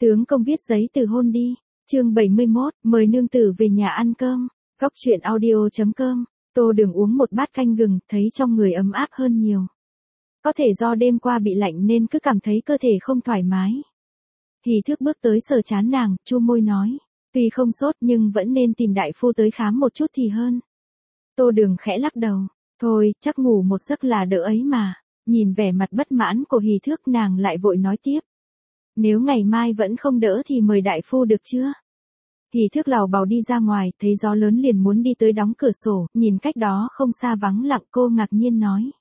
Tướng công viết giấy từ hôn đi. Chương 71, mời nương tử về nhà ăn cơm. Góc truyện audio.com. Tô Đường uống một bát canh gừng, thấy trong người ấm áp hơn nhiều. Có thể do đêm qua bị lạnh nên cứ cảm thấy cơ thể không thoải mái. Hỷ Thước bước tới sờ trán nàng, chu môi nói, tuy không sốt nhưng vẫn nên tìm đại phu tới khám một chút thì hơn. Tô Đường khẽ lắc đầu, thôi, chắc ngủ một giấc là đỡ ấy mà. Nhìn vẻ mặt bất mãn của Hỷ Thước, nàng lại vội nói tiếp. Nếu ngày mai vẫn không đỡ thì mời đại phu được chưa? Hỷ Thước lảo bào đi ra ngoài, thấy gió lớn liền muốn đi tới đóng cửa sổ, nhìn cách đó không xa vắng lặng, cô ngạc nhiên nói.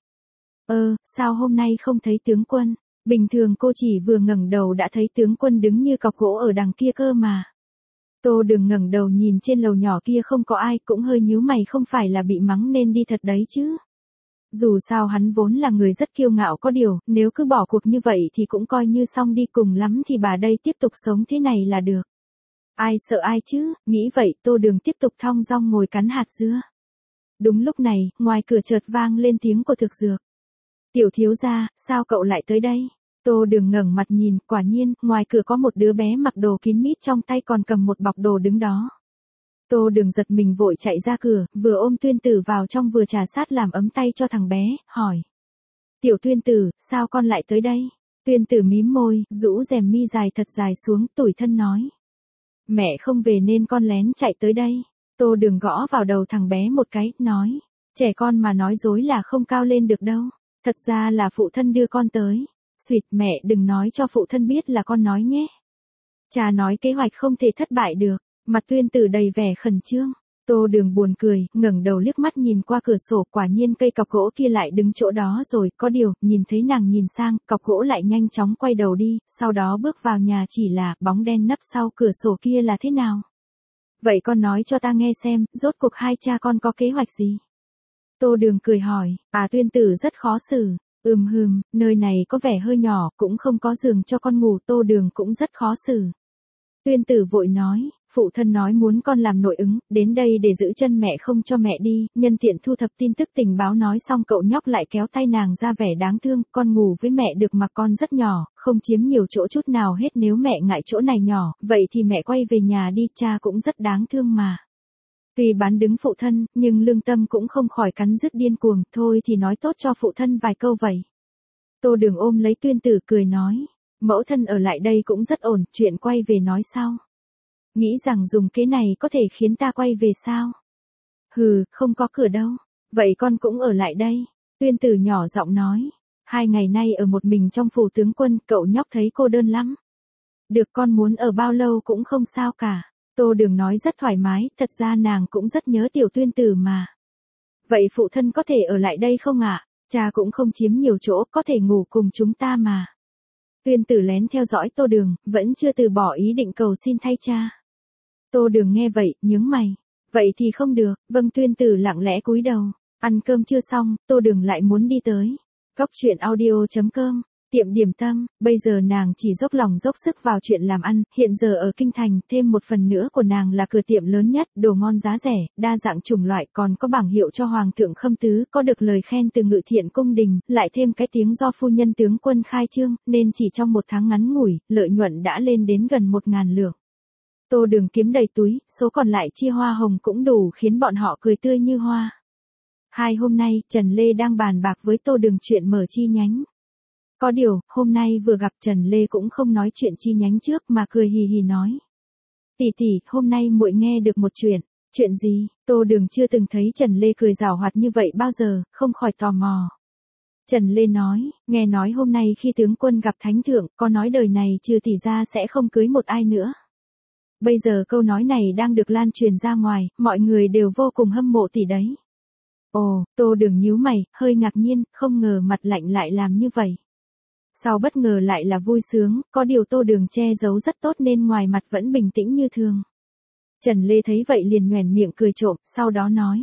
Sao hôm nay không thấy tướng quân? Bình thường cô chỉ vừa ngẩng đầu đã thấy tướng quân đứng như cọc gỗ ở đằng kia cơ mà. Tô Đường ngẩng đầu nhìn trên lầu nhỏ kia không có ai, cũng hơi nhíu mày, không phải là bị mắng nên đi thật đấy chứ. Dù sao hắn vốn là người rất kiêu ngạo, có điều, nếu cứ bỏ cuộc như vậy thì cũng coi như xong đi, cùng lắm thì bà đây tiếp tục sống thế này là được. Ai sợ ai chứ, nghĩ vậy Tô Đường tiếp tục thong dong ngồi cắn hạt dưa. Đúng lúc này, ngoài cửa chợt vang lên tiếng của Thực Dược. Tiểu thiếu gia, sao cậu lại tới đây? Tô Đường ngẩng mặt nhìn, quả nhiên, ngoài cửa có một đứa bé mặc đồ kín mít, trong tay còn cầm một bọc đồ đứng đó. Tô Đường giật mình vội chạy ra cửa, vừa ôm Tuyên Tử vào trong vừa trà sát làm ấm tay cho thằng bé, hỏi. Tiểu Tuyên Tử, sao con lại tới đây? Tuyên Tử mím môi, rũ rèm mi dài thật dài xuống, tủi thân nói. Mẹ không về nên con lén chạy tới đây. Tô Đường gõ vào đầu thằng bé một cái, nói. Trẻ con mà nói dối là không cao lên được đâu. Thật ra là phụ thân đưa con tới. Xuyệt, mẹ đừng nói cho phụ thân biết là con nói nhé. Cha nói kế hoạch không thể thất bại được. Mặt Tuyên Tử đầy vẻ khẩn trương. Tô Đường buồn cười, ngẩng đầu liếc mắt nhìn qua cửa sổ, quả nhiên cây cọc gỗ kia lại đứng chỗ đó rồi, có điều, nhìn thấy nàng nhìn sang, cọc gỗ lại nhanh chóng quay đầu đi, sau đó bước vào nhà, chỉ là, bóng đen nấp sau cửa sổ kia là thế nào? Vậy con nói cho ta nghe xem, rốt cuộc hai cha con có kế hoạch gì? Tô Đường cười hỏi, Tuyên Tử rất khó xử. Nơi này có vẻ hơi nhỏ, cũng không có giường cho con ngủ, Tô Đường cũng rất khó xử. Tuyên Tử vội nói, phụ thân nói muốn con làm nội ứng, đến đây để giữ chân mẹ không cho mẹ đi, nhân tiện thu thập tin tức tình báo. Nói xong cậu nhóc lại kéo tay nàng ra vẻ đáng thương, con ngủ với mẹ được mà, con rất nhỏ, không chiếm nhiều chỗ chút nào hết, nếu mẹ ngại chỗ này nhỏ, vậy thì mẹ quay về nhà đi, cha cũng rất đáng thương mà. Tuy bán đứng phụ thân, nhưng lương tâm cũng không khỏi cắn rứt điên cuồng, thôi thì nói tốt cho phụ thân vài câu vậy. Tô Đường ôm lấy Tuyên Tử cười nói. Mẫu thân ở lại đây cũng rất ổn, chuyện quay về nói sau. Nghĩ rằng dùng kế này có thể khiến ta quay về sao? Không có cửa đâu. Vậy con cũng ở lại đây. Tuyên Tử nhỏ giọng nói. 2 ngày nay ở một mình trong phủ tướng quân, cậu nhóc thấy cô đơn lắm. Được, con muốn ở bao lâu cũng không sao cả. Tô Đường nói rất thoải mái, thật ra nàng cũng rất nhớ tiểu Tuyên Tử mà. Vậy phụ thân có thể ở lại đây không ạ? Cha cũng không chiếm nhiều chỗ, có thể ngủ cùng chúng ta mà. Tuyên Tử lén theo dõi Tô Đường, vẫn chưa từ bỏ ý định cầu xin thay cha. Tô Đường nghe vậy, nhướng mày. Vậy thì không được, vâng. Tuyên Tử lặng lẽ cúi đầu. Ăn cơm chưa xong, Tô Đường lại muốn đi tới. Góc truyện audio.com, tiệm điểm tâm, bây giờ nàng chỉ dốc lòng dốc sức vào chuyện làm ăn, hiện giờ ở Kinh Thành, thêm một phần nữa của nàng là cửa tiệm lớn nhất, đồ ngon giá rẻ, đa dạng chủng loại, còn có bảng hiệu cho Hoàng thượng Khâm Tứ, có được lời khen từ Ngự Thiện cung đình, lại thêm cái tiếng do phu nhân tướng quân khai trương, nên chỉ trong một tháng ngắn ngủi, lợi nhuận đã lên đến gần 1.000 lượng. Tô Đường kiếm đầy túi, số còn lại chia hoa hồng cũng đủ khiến bọn họ cười tươi như hoa. Hôm nay, Trần Lê đang bàn bạc với Tô Đường chuyện mở chi nhánh. Có điều, hôm nay vừa gặp Trần Lê cũng không nói chuyện chi nhánh trước mà cười hì hì nói. Tỷ, hôm nay muội nghe được một chuyện. Chuyện gì? Tô Đường chưa từng thấy Trần Lê cười giảo hoạt như vậy bao giờ, không khỏi tò mò. Trần Lê nói, nghe nói hôm nay khi tướng quân gặp thánh thượng, có nói đời này trừ tỷ ra sẽ không cưới một ai nữa. Bây giờ câu nói này đang được lan truyền ra ngoài, mọi người đều vô cùng hâm mộ tỷ đấy. Ồ, Tô Đường nhíu mày, hơi ngạc nhiên, không ngờ mặt lạnh lại làm như vậy. Sau bất ngờ lại là vui sướng, có điều Tô Đường che giấu rất tốt nên ngoài mặt vẫn bình tĩnh như thường. Trần Lê thấy vậy liền nhoẻn miệng cười trộm, sau đó nói.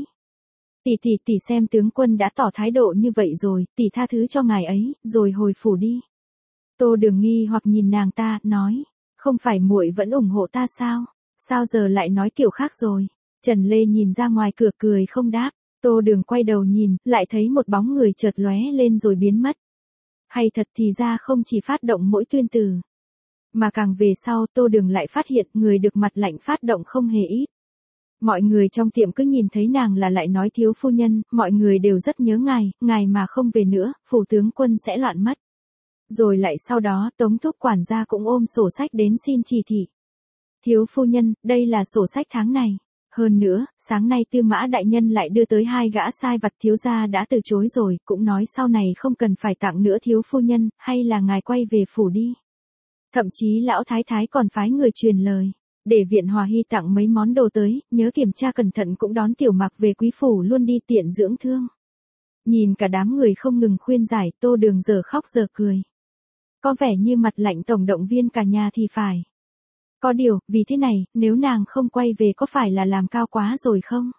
Tỷ xem tướng quân đã tỏ thái độ như vậy rồi, tỷ tha thứ cho ngài ấy, rồi hồi phủ đi. Tô Đường nghi hoặc nhìn nàng ta, nói. Không phải muội vẫn ủng hộ ta sao? Sao giờ lại nói kiểu khác rồi? Trần Lê nhìn ra ngoài cửa cười không đáp. Tô Đường quay đầu nhìn, lại thấy một bóng người chợt lóe lên rồi biến mất. Hay thật thì ra không chỉ phát động mỗi Tuyên Tử. Mà càng về sau Tô Đường lại phát hiện người được mặt lạnh phát động không hề ít. Mọi người trong tiệm cứ nhìn thấy nàng là lại nói thiếu phu nhân, mọi người đều rất nhớ ngài mà không về nữa, phủ tướng quân sẽ loạn mất. Rồi lại sau đó Tống thúc quản gia cũng ôm sổ sách đến xin chỉ thị. Thiếu phu nhân, đây là sổ sách tháng này. Hơn nữa, sáng nay Tư Mã đại nhân lại đưa tới 2 gã sai vặt thiếu gia đã từ chối rồi, cũng nói sau này không cần phải tặng nữa thiếu phu nhân, hay là ngài quay về phủ đi. Thậm chí lão thái thái còn phái người truyền lời, để viện Hòa Hy tặng mấy món đồ tới, nhớ kiểm tra cẩn thận cũng đón Tiểu Mặc về quý phủ luôn đi tiện dưỡng thương. Nhìn cả đám người không ngừng khuyên giải, Tô Đường giờ khóc giờ cười. Có vẻ như mặt lạnh tổng động viên cả nhà thì phải. Có điều, vì thế này, nếu nàng không quay về có phải là làm cao quá rồi không?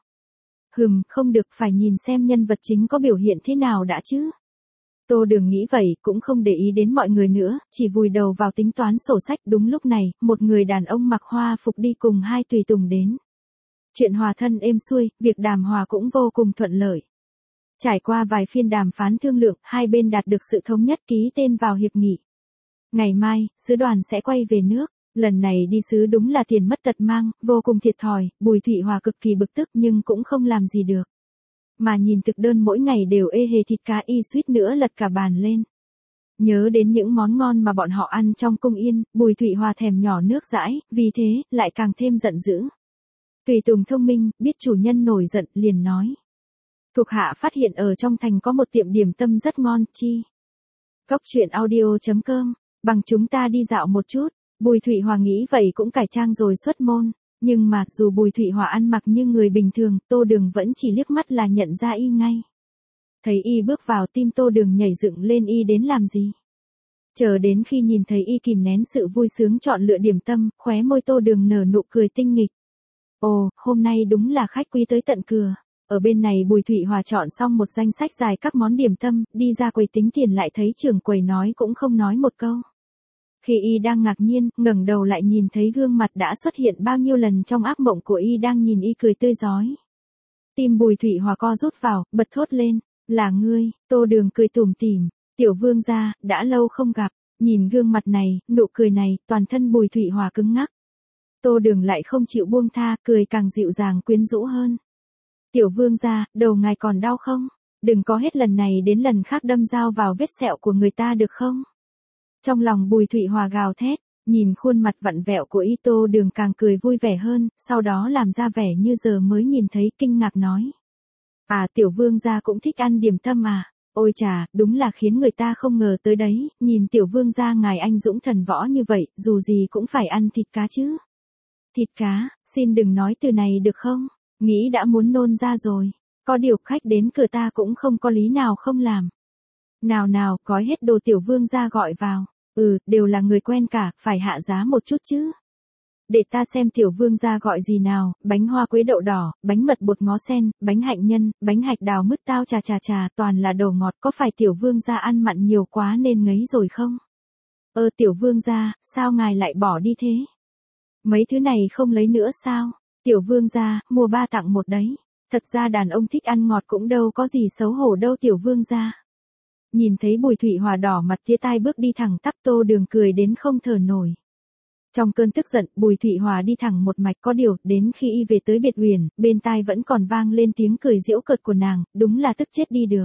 Không được, phải nhìn xem nhân vật chính có biểu hiện thế nào đã chứ. Tô Đường nghĩ vậy, cũng không để ý đến mọi người nữa, chỉ vùi đầu vào tính toán sổ sách. Đúng lúc này, một người đàn ông mặc hoa phục đi cùng 2 tùy tùng đến. Chuyện hòa thân êm xuôi, việc đàm hòa cũng vô cùng thuận lợi. Trải qua vài phiên đàm phán thương lượng, hai bên đạt được sự thống nhất ký tên vào hiệp nghị. Ngày mai, sứ đoàn sẽ quay về nước. Lần này đi sứ đúng là tiền mất tật mang, vô cùng thiệt thòi, Bùi Thụy Hòa cực kỳ bực tức nhưng cũng không làm gì được. Mà nhìn thực đơn mỗi ngày đều ê hề thịt cá, y suýt nữa lật cả bàn lên. Nhớ đến những món ngon mà bọn họ ăn trong cung yên, Bùi Thụy Hòa thèm nhỏ nước dãi, vì thế, lại càng thêm giận dữ. Tùy tùng thông minh, biết chủ nhân nổi giận, liền nói. Thuộc hạ phát hiện ở trong thành có một tiệm điểm tâm rất ngon, chi. Cốc.audio.com, bằng chúng ta đi dạo một chút. Bùi Thụy Hòa nghĩ vậy cũng cải trang rồi xuất môn. Nhưng mà, dù Bùi Thụy Hòa ăn mặc như người bình thường, Tô Đường vẫn chỉ liếc mắt là nhận ra y ngay. Thấy y bước vào, tim Tô Đường nhảy dựng lên, y đến làm gì? Chờ đến khi nhìn thấy y kìm nén sự vui sướng chọn lựa điểm tâm, khóe môi Tô Đường nở nụ cười tinh nghịch. Ồ, hôm nay đúng là khách quý tới tận cửa. Ở bên này Bùi Thụy Hòa chọn xong một danh sách dài các món điểm tâm, đi ra quầy tính tiền lại thấy trưởng quầy nói cũng không nói một câu. Khi y đang ngạc nhiên, ngẩng đầu lại nhìn thấy gương mặt đã xuất hiện bao nhiêu lần trong ác mộng của y đang nhìn y cười tươi rói. Tim Bùi Thụy Hòa co rút vào, bật thốt lên, là ngươi. Tô Đường cười tủm tỉm, tiểu vương gia, đã lâu không gặp. Nhìn gương mặt này, nụ cười này, toàn thân Bùi Thụy Hòa cứng ngắc. Tô Đường lại không chịu buông tha, cười càng dịu dàng quyến rũ hơn. Tiểu vương gia, đầu ngài còn đau không? Đừng có hết lần này đến lần khác đâm dao vào vết sẹo của người ta được không? Trong lòng Bùi Thụy Hòa gào thét, nhìn khuôn mặt vặn vẹo của y, Tô Đường càng cười vui vẻ hơn, sau đó làm ra vẻ như giờ mới nhìn thấy, kinh ngạc nói. À, tiểu vương gia cũng thích ăn điểm tâm à? Ôi chà, đúng là khiến người ta không ngờ tới đấy, nhìn tiểu vương gia ngài anh dũng thần võ như vậy, dù gì cũng phải ăn thịt cá chứ. Thịt cá, xin đừng nói từ này được không? Nghĩ đã muốn nôn ra rồi. Có điều khách đến cửa ta cũng không có lý nào không làm. Nào nào, gói hết đồ tiểu vương gia gọi vào. Đều là người quen cả, phải hạ giá một chút chứ. Để ta xem tiểu vương gia gọi gì nào, bánh hoa quế đậu đỏ, bánh mật bột ngó sen, bánh hạnh nhân, bánh hạch đào mứt tao chà, toàn là đồ ngọt, có phải tiểu vương gia ăn mặn nhiều quá nên ngấy rồi không? Tiểu vương gia, sao ngài lại bỏ đi thế? Mấy thứ này không lấy nữa sao? Tiểu vương gia, mua 3 tặng 1 đấy. Thật ra đàn ông thích ăn ngọt cũng đâu có gì xấu hổ đâu tiểu vương gia. Nhìn thấy Bùi Thụy Hòa đỏ mặt tía tai bước đi thẳng tắp, Tô Đường cười đến không thở nổi. Trong cơn tức giận, Bùi Thụy Hòa đi thẳng một mạch, có điều, đến khi y về tới biệt uyển, bên tai vẫn còn vang lên tiếng cười giễu cợt của nàng, đúng là tức chết đi được.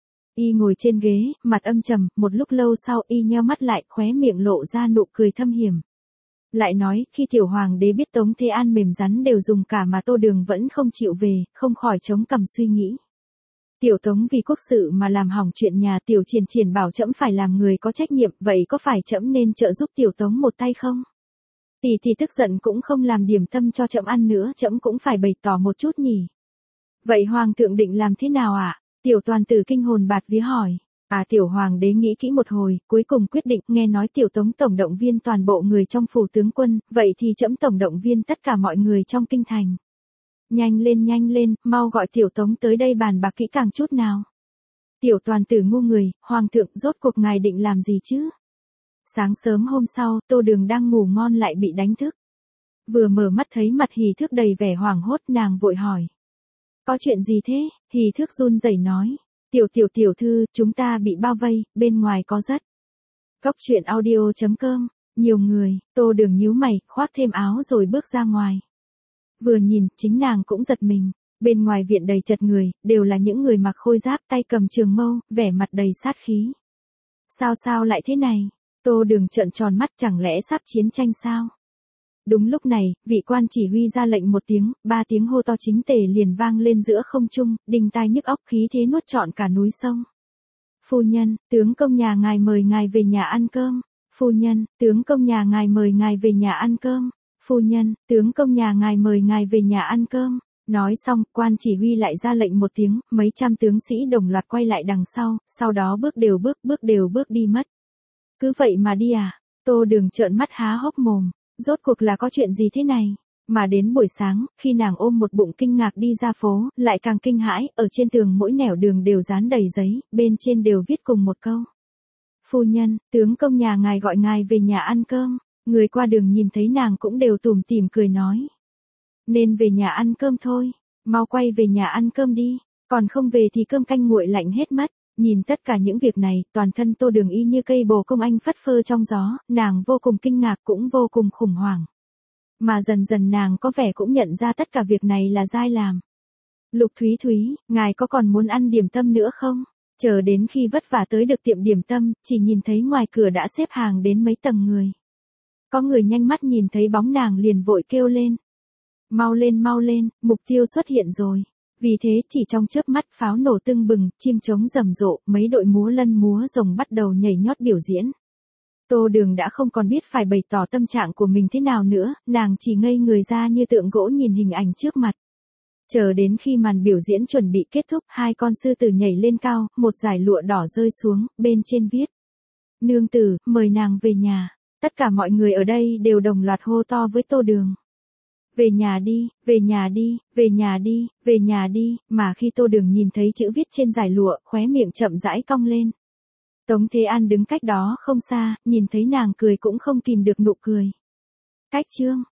Y ngồi trên ghế, mặt âm trầm, một lúc lâu sau y nheo mắt lại, khóe miệng lộ ra nụ cười thâm hiểm. Lại nói, khi tiểu hoàng đế biết Tống Thế An mềm rắn đều dùng cả mà Tô Đường vẫn không chịu về, không khỏi chống cằm suy nghĩ. Tiểu Tống vì quốc sự mà làm hỏng chuyện nhà, tiểu Triển bảo trẫm phải làm người có trách nhiệm, vậy có phải trẫm nên trợ giúp tiểu Tống một tay không? Tỷ tức giận cũng không làm điểm tâm cho trẫm ăn nữa, trẫm cũng phải bày tỏ một chút nhỉ. Vậy hoàng thượng định làm thế nào ạ? Tiểu Toàn Tử kinh hồn bạt vía hỏi. Tiểu hoàng đế nghĩ kỹ một hồi, cuối cùng quyết định, nghe nói tiểu Tống tổng động viên toàn bộ người trong phủ tướng quân, vậy thì trẫm tổng động viên tất cả mọi người trong kinh thành. Nhanh lên, mau gọi tiểu Tống tới đây bàn bạc kỹ càng chút nào. Tiểu Toàn Tử ngu người, hoàng thượng rốt cuộc ngài định làm gì chứ? Sáng sớm hôm sau, Tô Đường đang ngủ ngon lại bị đánh thức. Vừa mở mắt thấy mặt Hỷ Thước đầy vẻ hoảng hốt, nàng vội hỏi. Có chuyện gì thế? Hỷ Thước run rẩy nói. Tiểu thư, chúng ta bị bao vây, bên ngoài có rất. Cốc.audio.com Nhiều người, Tô Đường nhíu mày, khoác thêm áo rồi bước ra ngoài. Vừa nhìn, chính nàng cũng giật mình. Bên ngoài viện đầy chật người, đều là những người mặc khôi giáp tay cầm trường mâu, vẻ mặt đầy sát khí. Sao lại thế này? Tô Đường trợn tròn mắt, chẳng lẽ sắp chiến tranh sao? Đúng lúc này, vị quan chỉ huy ra lệnh một tiếng, 3 tiếng hô to chính tề liền vang lên giữa không trung, đinh tai nhức óc, khí thế nuốt trọn cả núi sông. Phu nhân, tướng công nhà ngài mời ngài về nhà ăn cơm. Phu nhân, tướng công nhà ngài mời ngài về nhà ăn cơm. Phu nhân, tướng công nhà ngài mời ngài về nhà ăn cơm. Nói xong, quan chỉ huy lại ra lệnh một tiếng, mấy trăm tướng sĩ đồng loạt quay lại đằng sau đó bước đều bước đi mất. Cứ vậy mà đi à? Tô Đường trợn mắt há hốc mồm, rốt cuộc là có chuyện gì thế này? Mà đến buổi sáng, khi nàng ôm một bụng kinh ngạc đi ra phố, lại càng kinh hãi, ở trên tường mỗi nẻo đường đều dán đầy giấy, bên trên đều viết cùng một câu. Phu nhân, tướng công nhà ngài gọi ngài về nhà ăn cơm. Người qua đường nhìn thấy nàng cũng đều tủm tỉm cười nói. Nên về nhà ăn cơm thôi, mau quay về nhà ăn cơm đi, còn không về thì cơm canh nguội lạnh hết mất. Nhìn tất cả những việc này, toàn thân Tô Đường y như cây bồ công anh phất phơ trong gió, nàng vô cùng kinh ngạc cũng vô cùng khủng hoảng. Mà dần dần nàng có vẻ cũng nhận ra tất cả việc này là Giai làm. Lục Thúy, ngài có còn muốn ăn điểm tâm nữa không? Chờ đến khi vất vả tới được tiệm điểm tâm, chỉ nhìn thấy ngoài cửa đã xếp hàng đến mấy tầng người. Có người nhanh mắt nhìn thấy bóng nàng liền vội kêu lên. Mau lên, mục tiêu xuất hiện rồi. Vì thế chỉ trong chớp mắt pháo nổ tưng bừng, chim trống rầm rộ, mấy đội múa lân múa rồng bắt đầu nhảy nhót biểu diễn. Tô Đường đã không còn biết phải bày tỏ tâm trạng của mình thế nào nữa, nàng chỉ ngây người ra như tượng gỗ nhìn hình ảnh trước mặt. Chờ đến khi màn biểu diễn chuẩn bị kết thúc, 2 con sư tử nhảy lên cao, một dải lụa đỏ rơi xuống, bên trên viết. Nương tử, mời nàng về nhà. Tất cả mọi người ở đây đều đồng loạt hô to với Tô Đường. Về nhà đi, mà khi Tô Đường nhìn thấy chữ viết trên dải lụa, khóe miệng chậm rãi cong lên. Tống Thế An đứng cách đó không xa, nhìn thấy nàng cười cũng không kìm được nụ cười. Cách chương